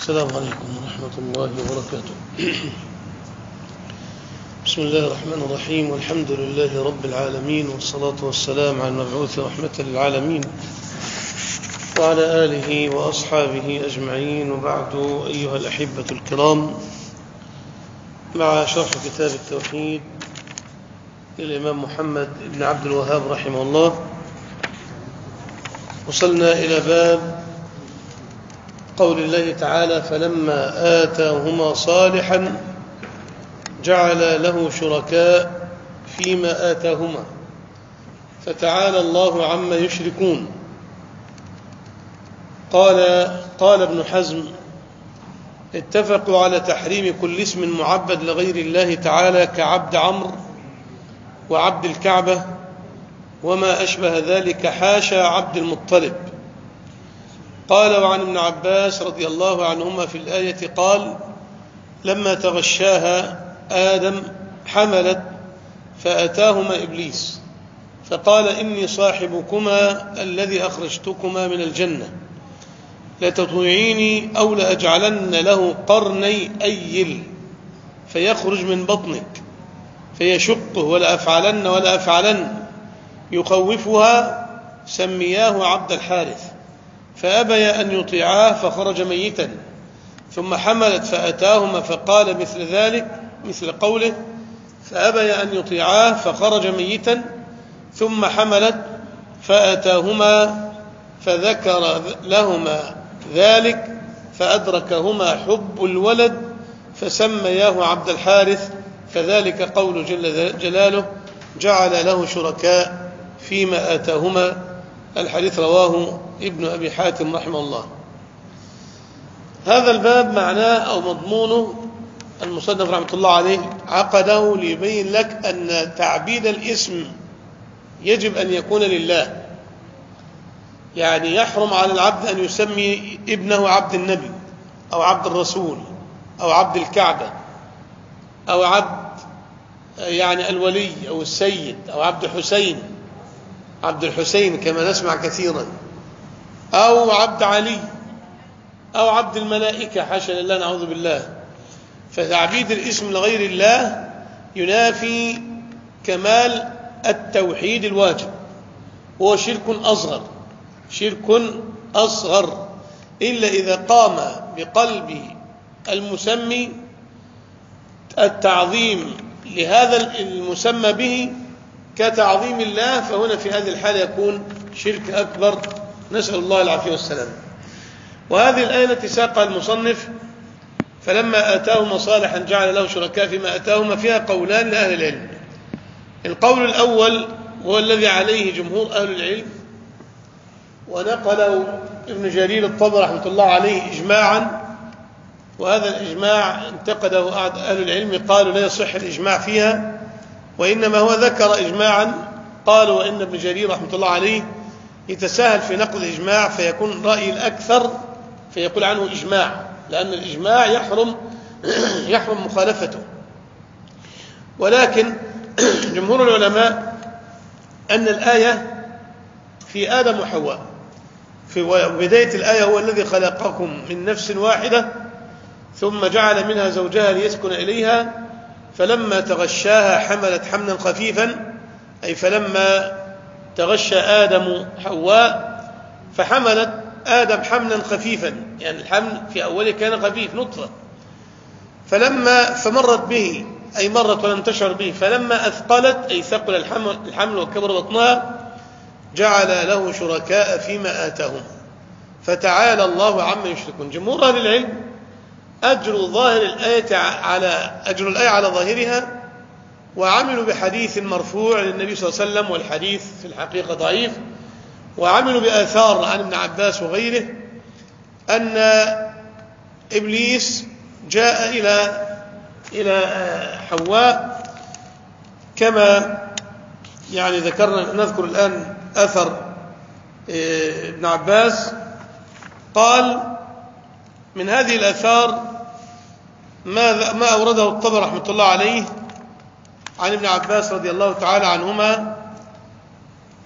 السلام عليكم ورحمة الله وبركاته. بسم الله الرحمن الرحيم، والحمد لله رب العالمين، والصلاة والسلام على المبعوث رحمة للعالمين وعلى آله وأصحابه أجمعين، وبعد. أيها الأحبة الكرام، مع شرح كتاب التوحيد للإمام محمد بن عبد الوهاب رحمه الله، وصلنا إلى باب قول الله تعالى: فلما آتاهما صالحا جعل له شركاء فيما آتاهما فتعالى الله عما يشركون. قال ابن حزم: اتفقوا على تحريم كل اسم معبد لغير الله تعالى كعبد عمرو وعبد الكعبة وما أشبه ذلك، حاشا عبد المطلب. قال: وعن ابن عباس رضي الله عنهما في الآية قال: لما تغشاها آدم حملت فأتاهما إبليس فقال: إني صاحبكما الذي أخرجتكما من الجنة، لتطيعيني أو لأجعلن له قرني أيل فيخرج من بطنك فيشقه ولا أفعلن يخوفها، سمياه عبد الحارث. فأبي أن يطيعاه فخرج ميتا، ثم حملت فأتاهما فقال مثل ذلك، مثل قوله: فأبي أن يطيعاه فخرج ميتا، ثم حملت فأتاهما فذكر لهما ذلك فأدركهما حب الولد فسمياه عبد الحارث، فذلك قول جل جلاله: جعل له شركاء فيما آتاهما. الحديث رواه ابن أبي حاتم رحمه الله. هذا الباب معناه أو مضمونه المصنف رحمة الله عليه عقده ليبين لك أن تعبيد الاسم يجب أن يكون لله، يعني يحرم على العبد أن يسمي ابنه عبد النبي أو عبد الرسول أو عبد الكعبة أو عبد يعني الولي أو السيد أو عبد الحسين كما نسمع كثيرا، أو عبد علي أو عبد الملائكة، حاشا لله نعوذ بالله. فتعبيد الاسم لغير الله ينافي كمال التوحيد الواجب، هو شرك أصغر إلا إذا قام بقلب المسمي التعظيم لهذا المسمى به كتعظيم الله، فهنا في هذه الحالة يكون شرك أكبر، نسأل الله العافية والسلام. وهذه الآية التي ساقها المصنف: فلما آتاهما صالحا جعل له شركاء فيما آتاهما، فيها قولان لأهل العلم. القول الأول هو الذي عليه جمهور أهل العلم، ونقله ابن جرير الطبري رحمة الله عليه إجماعا، وهذا الإجماع انتقده أهل العلم، قالوا لا يصح الإجماع فيها، وإنما هو ذكر إجماعا. قالوا وإن ابن جرير رحمة الله عليه يتساهل في نقل الإجماع فيكون رأي الأكثر فيقول عنه إجماع، لأن الإجماع يحرم مخالفته. ولكن جمهور العلماء أن الآية في آدم وحواء، في بداية الآية: هو الذي خلقكم من نفس واحدة ثم جعل منها زوجها ليسكن إليها فلما تغشاها حملت حملا خفيفا، أي فلما تغشى آدم حواء فحملت آدم حملا خفيفا، يعني الحمل في أوله كان خفيف نطفة، فمرت به، أي مرت ولم تشعر به، فلما أثقلت، أي ثقل الحمل وكبر بطنها، جعل له شركاء فيما آتاهم فتعالى الله عما يشركون. جمهور أهل العلم أجروا الآية على ظاهرها، وعملوا بحديث مرفوع للنبي صلى الله عليه وسلم، والحديث في الحقيقة ضعيف، وعملوا بآثار عن ابن عباس وغيره أن إبليس جاء إلى حواء كما يعني ذكرنا. نذكر الآن أثر ابن عباس. قال: من هذه الآثار ما أورده الطبري رحمة الله عليه عن ابن عباس رضي الله تعالى عنهما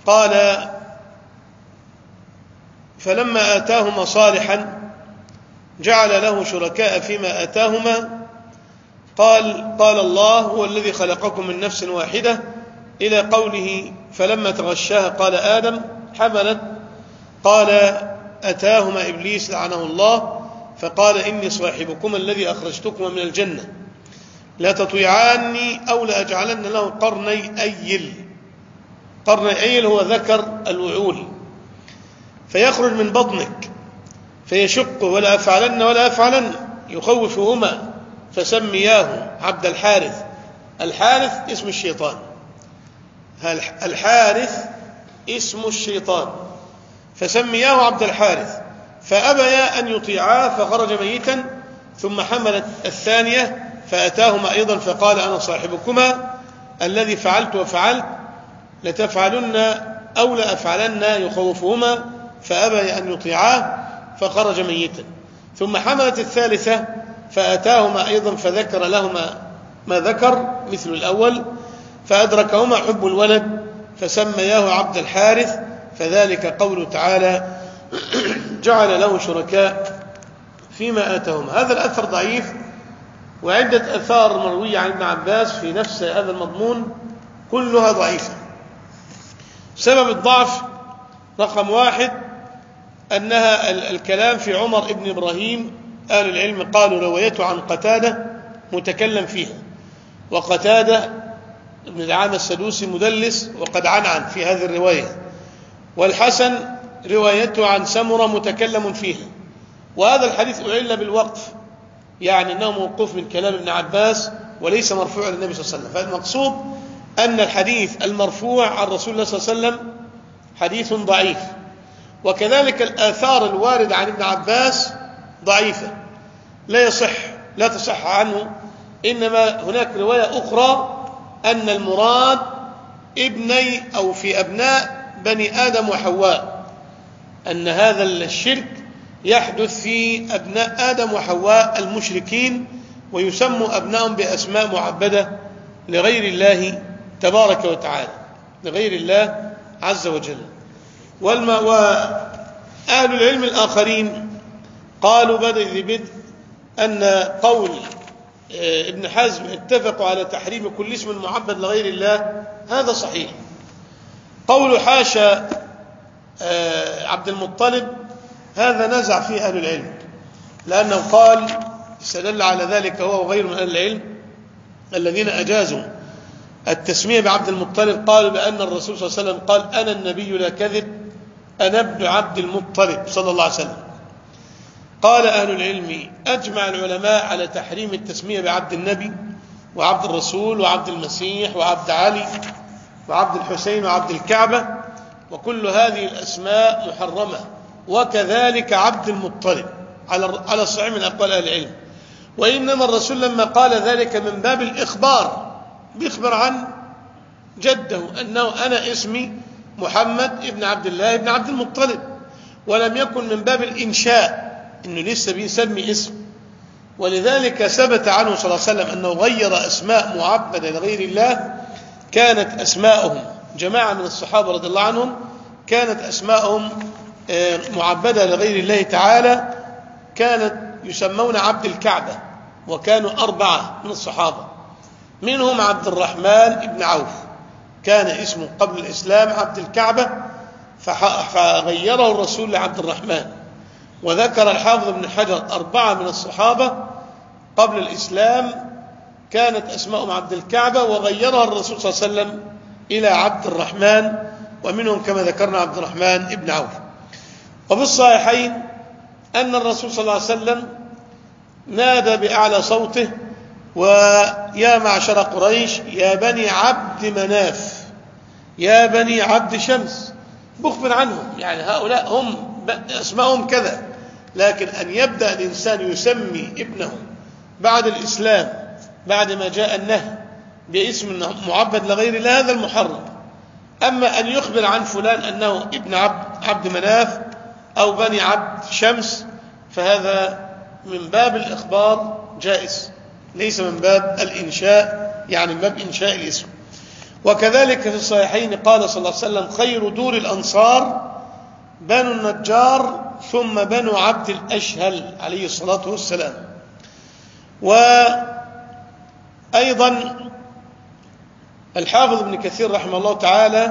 قال: فلما آتاهما صالحا جعل له شركاء فيما آتاهما. قال الله هو الذي خلقكم من نفس واحدة إلى قوله فلما تغشاها قال آدم حملت. قال أتاهما إبليس لعنه الله فقال إني صاحبكما الذي أخرجتكما من الجنة لا تطيعاني أو لأجعلن له قرني أيل. قرني أيل هو ذكر الوعول، فيخرج من بطنك فيشق ولا أفعلن يخوفهما فسمياه عبد الحارث. الحارث اسم الشيطان، الحارث اسم الشيطان، فسمياه عبد الحارث فأبيا أن يطيعاه فخرج ميتا. ثم حملت الثانية فأتاهما أيضا فقال أنا صاحبكما الذي فعلت وفعلت لتفعلن أو لأفعلن يخوفهما فأبيا أن يطيعاه فخرج ميتا. ثم حملت الثالثة فأتاهما أيضا فذكر لهما ما ذكر مثل الأول فأدركهما حب الولد فسمياه عبد الحارث. فذلك قوله تعالى جعل له شركاء فيما آتاهما. هذا الأثر ضعيف، وعدة أثار مروية عن ابن عباس في نفس هذا المضمون كلها ضعيفة. سبب الضعف رقم 1 أنها الكلام في عمر ابن إبراهيم. أهل العلم قالوا روايته عن قتادة متكلم فيها، وقتادة ابن دعامة السدوسي مدلس وقد عنعن في هذه الرواية. والحسن روايته عن سمرة متكلم فيها، وهذا الحديث أعل بالوقف، يعني أنه موقوف من كلام ابن عباس وليس مرفوع للنبي صلى الله عليه وسلم. فالمقصود أن الحديث المرفوع عن رسول الله صلى الله عليه وسلم حديث ضعيف، وكذلك الآثار الواردة عن ابن عباس ضعيفة لا تصح عنه. إنما هناك رواية أخرى أن المراد ابني أو في أبناء بني آدم وحواء، أن هذا الشرك يحدث في أبناء آدم وحواء المشركين، ويسموا أبنائهم بأسماء معبدة لغير الله تبارك وتعالى، لغير الله عز وجل. وأهل العلم الآخرين قالوا بدء أن قول ابن حزم اتفقوا على تحريم كل اسم معبد لغير الله هذا صحيح. قول حاشا عبد المطلب هذا نزع فيه أهل العلم، لأنه قال استدل على ذلك هو وغيره من أهل العلم الذين أجازوا التسمية بعبد المطلب. قالوا بأن الرسول صلى الله عليه وسلم قال أنا النبي لا كذب أنا ابن عبد المطلب صلى الله عليه وسلم. قال أهل العلم أجمع العلماء على تحريم التسمية بعبد النبي وعبد الرسول وعبد المسيح وعبد علي وعبد الحسين وعبد الكعبة، وكل هذه الأسماء محرمة، وكذلك عبد المطلب على الصحيح من أقوال أهل العلم. وإنما الرسول لما قال ذلك من باب الإخبار، بيخبر عن جده أنه أنا اسمي محمد ابن عبد الله ابن عبد المطلب، ولم يكن من باب الإنشاء إنه لسه بيسمي اسم. ولذلك ثبت عنه صلى الله عليه وسلم أنه غير أسماء معبدة لغير الله، كانت أسماءهم جماعة من الصحابة رضي الله عنهم كانت أسماءهم معبدة لغير الله تعالى، كانت يسمون عبد الكعبة، وكانوا 4 من الصحابة، منهم عبد الرحمن بن عوف كان اسمه قبل الإسلام عبد الكعبة فغيره الرسول لعبد الرحمن. وذكر الحافظ ابن حجر 4 من الصحابة قبل الإسلام كانت أسماءهم عبد الكعبة وغيرها الرسول صلى الله عليه وسلم إلى عبد الرحمن، ومنهم كما ذكرنا عبد الرحمن بن عوف. وفي الصحيحين أن الرسول صلى الله عليه وسلم نادى بأعلى صوته ويا معشر قريش يا بني عبد مناف يا بني عبد شمس، مخبر عنهم، يعني هؤلاء هم أسمائهم كذا. لكن أن يبدأ الإنسان يسمي ابنه بعد الإسلام بعد ما جاء النهي باسم معبد لغير الله هذا المحرم. أما أن يخبر عن فلان أنه ابن عبد مناف أو بني عبد شمس فهذا من باب الإخبار جائز، ليس من باب الإنشاء، يعني من باب إنشاء الاسم. وكذلك في الصحيحين قال صلى الله عليه وسلم خير دور الأنصار بنو النجار ثم بنو عبد الأشهل عليه الصلاة والسلام. وأيضا الحافظ ابن كثير رحمه الله تعالى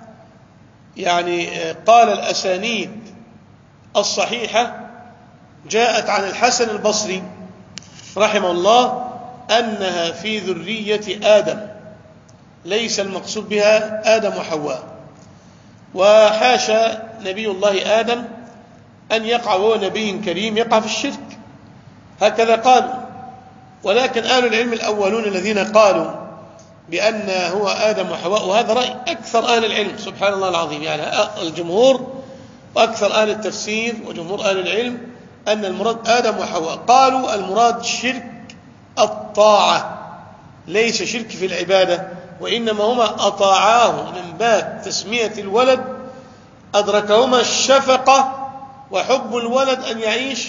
يعني قال الأسانيد الصحيحة جاءت عن الحسن البصري رحمه الله أنها في ذرية آدم، ليس المقصود بها آدم وحواء، وحاشا نبي الله آدم أن يقع وهو نبي كريم يقع في الشرك، هكذا قالوا. ولكن أهل العلم الأولون الذين قالوا بأن هو آدم وحواء، وهذا رأي أكثر أهل العلم سبحان الله العظيم، يعني الجمهور وأكثر أهل التفسير وجمهور أهل العلم أن المراد آدم وحواء، قالوا المراد شرك الطاعة، ليس شرك في العبادة، وإنما هما أطاعاه من باب تسمية الولد، أدركهما الشفقة وحب الولد أن يعيش،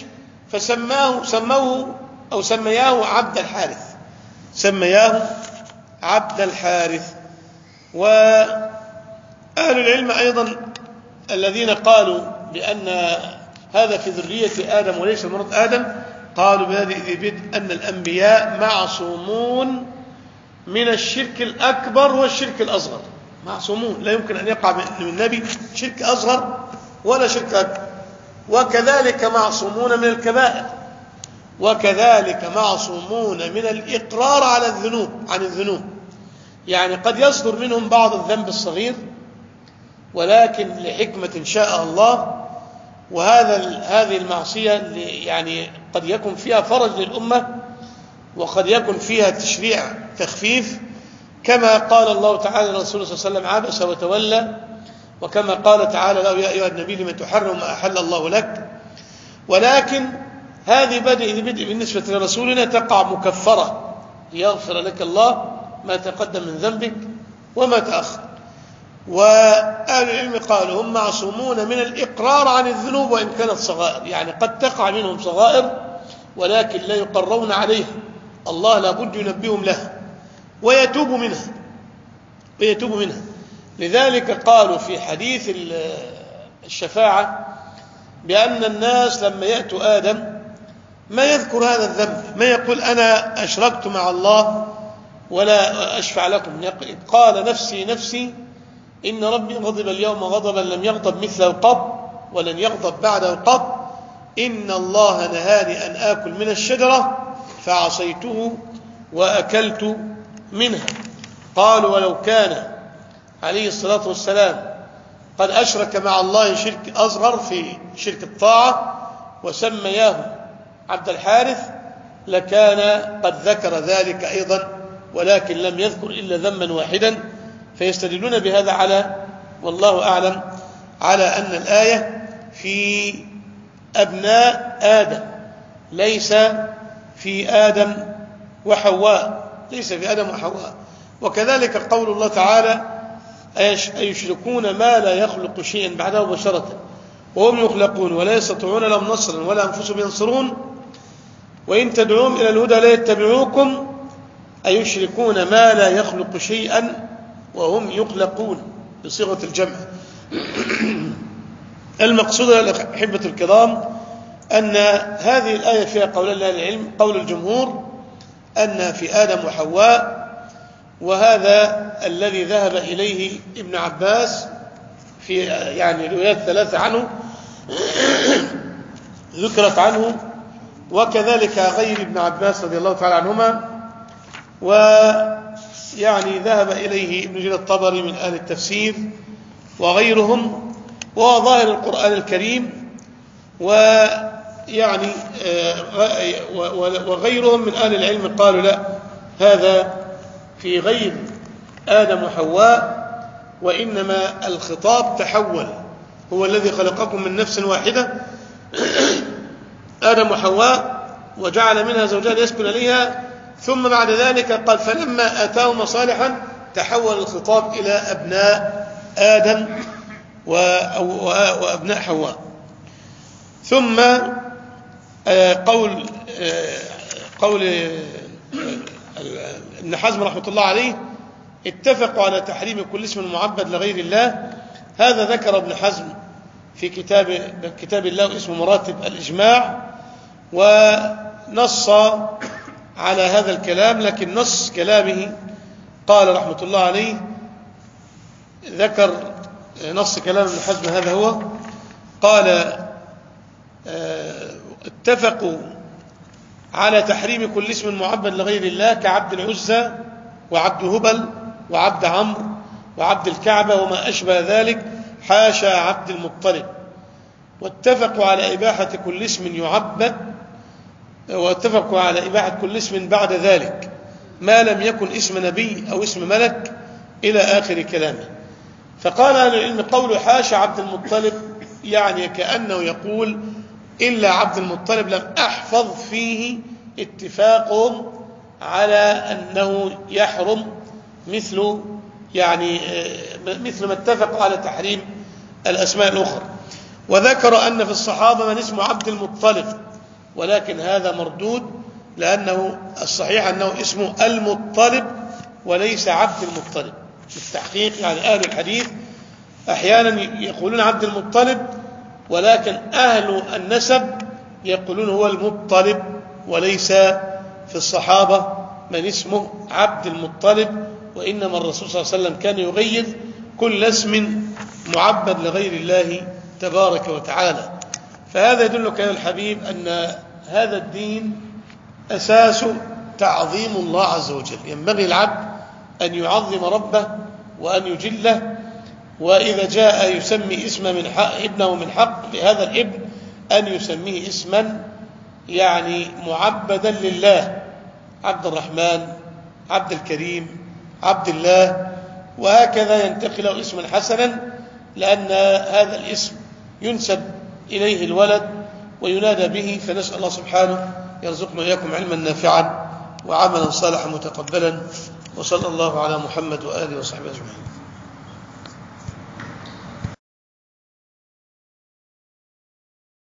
سمياه عبد الحارث، سمياه عبد الحارث. وأهل العلم أيضا الذين قالوا بأن هذا في ذرية آدم وليس المراد آدم، قالوا بهذه بدء أن الأنبياء معصومون من الشرك الأكبر والشرك الأصغر، معصومون، لا يمكن أن يقع من النبي شرك أصغر ولا شرك أكبر. وكذلك معصومون من الكبائر، وكذلك معصومون من الإقرار على الذنوب عن الذنوب، يعني قد يصدر منهم بعض الذنب الصغير ولكن لحكمة شاء الله، هذه المعصية يعني قد يكون فيها فرج للأمة وقد يكون فيها تشريع تخفيف، كما قال الله تعالى لرسوله صلى الله عليه وسلم عبس وتولى، وكما قال تعالى له يا أيها النبي لم تحرم ما أحل الله لك. ولكن هذه بدء بالنسبة لرسولنا تقع مكفرة ليغفر لك الله ما تقدم من ذنبك وما تأخر. وأهل العلم قالوا هم معصومون من الإقرار عن الذنوب وإن كانت صغائر، يعني قد تقع منهم صغائر ولكن لا يقرون عليها، الله لابد ينبههم لها ويتوب منها. لذلك قالوا في حديث الشفاعة بأن الناس لما يأتوا آدم ما يذكر هذا الذنب، ما يقول أنا أشركت مع الله ولا أشفع لكم، قال نفسي نفسي إن ربي غضب اليوم غضبا لم يغضب مثله قط ولن يغضب بعده قط، إن الله نهاني أن آكل من الشجرة فعصيته وأكلت منها. قالوا ولو كان عليه الصلاة والسلام قد أشرك مع الله شرك أصغر في شرك الطاعة وسمياه عبد الحارث لكان قد ذكر ذلك أيضا، ولكن لم يذكر إلا ذنبا واحدا، فيستدلون بهذا على والله أعلم على أن الآية في أبناء آدم ليس في آدم وحواء، ليس في آدم وحواء. وكذلك قول الله تعالى أيشركون ما لا يخلق شيئا بعده مباشرة وهم يخلقون ولا يستطيعون لهم نصرا ولا أنفسهم ينصرون وإن تدعوهم إلى الهدى لا يتبعوكم أيشركون ما لا يخلق شيئا وهم يخلقون بصيغة الجمع. المقصود أحبة الكرام أن هذه الآية فيها قول الله العلم، قول الجمهور أن في آدم وحواء، وهذا الذي ذهب إليه ابن عباس في يعني روايات ثلاثة عنه ذكرت عنه، وكذلك غير ابن عباس رضي الله تعالى عنهما، ويعني ذهب إليه ابن جرير الطبري من أهل التفسير وغيرهم، وظاهر القرآن الكريم، ويعني وغيرهم من أهل العلم قالوا لا، هذا في غير آدم وحواء، وإنما الخطاب تحول، هو الذي خلقكم من نفس واحدة آدم وحواء وجعل منها زوجها ليسكن إليها، ثم بعد ذلك قال فلما آتاهما صالحا تحول الخطاب إلى أبناء آدم وأبناء حواء. ثم قول ابن حزم رحمة الله عليه اتفقوا على تحريم كل اسم معبد لغير الله، هذا ذكر ابن حزم في كتاب الله اسمه مراتب الإجماع، ونص على هذا الكلام، لكن نص كلامه قال رحمة الله عليه، ذكر نص كلام ابن حزم هذا هو، قال اتفقوا على تحريم كل اسم معبد لغير الله كعبد العزى وعبد هبل وعبد عمرو وعبد الكعبة وما أشبه ذلك حاشا عبد المطلب، واتفقوا على إباحة كل اسم يعبد، واتفقوا على إباحة كل اسم بعد ذلك ما لم يكن اسم نبي أو اسم ملك إلى آخر كلامه. فقال أهل العلم قول حاشا عبد المطلب يعني كأنه يقول إلا عبد المطلب لم أحفظ فيه اتفاقهم على أنه يحرم مثل ما اتفقوا على تحريم الأسماء الأخرى. وذكر أن في الصحابة من اسمه عبد المطلب، ولكن هذا مردود، لأنه الصحيح أنه اسمه المطلب وليس عبد المطلب. بالتحقيق يعني أهل الحديث أحيانا يقولون عبد المطلب، ولكن أهل النسب يقولون هو المطلب، وليس في الصحابة من اسمه عبد المطلب، وإنما الرسول صلى الله عليه وسلم كان يغيظ كل اسم معبد لغير الله تبارك وتعالى. فهذا يدلك يا الحبيب أن هذا الدين أساسه تعظيم الله عز وجل. ينبغي العبد أن يعظم ربه وأن يجله، وإذا جاء يسمي اسم من حق ابنه من حق لهذا الابن أن يسميه اسما يعني معبدا لله، عبد الرحمن، عبد الكريم، عبد الله، وهكذا ينتقل اسما حسنا، لأن هذا الاسم ينسب إليه الولد وينادى به. فنسأل الله سبحانه يرزقنا إياكم علما نافعا وعملا صالحا متقبلا، وصلى الله على محمد وآله وصحبه أجمعين.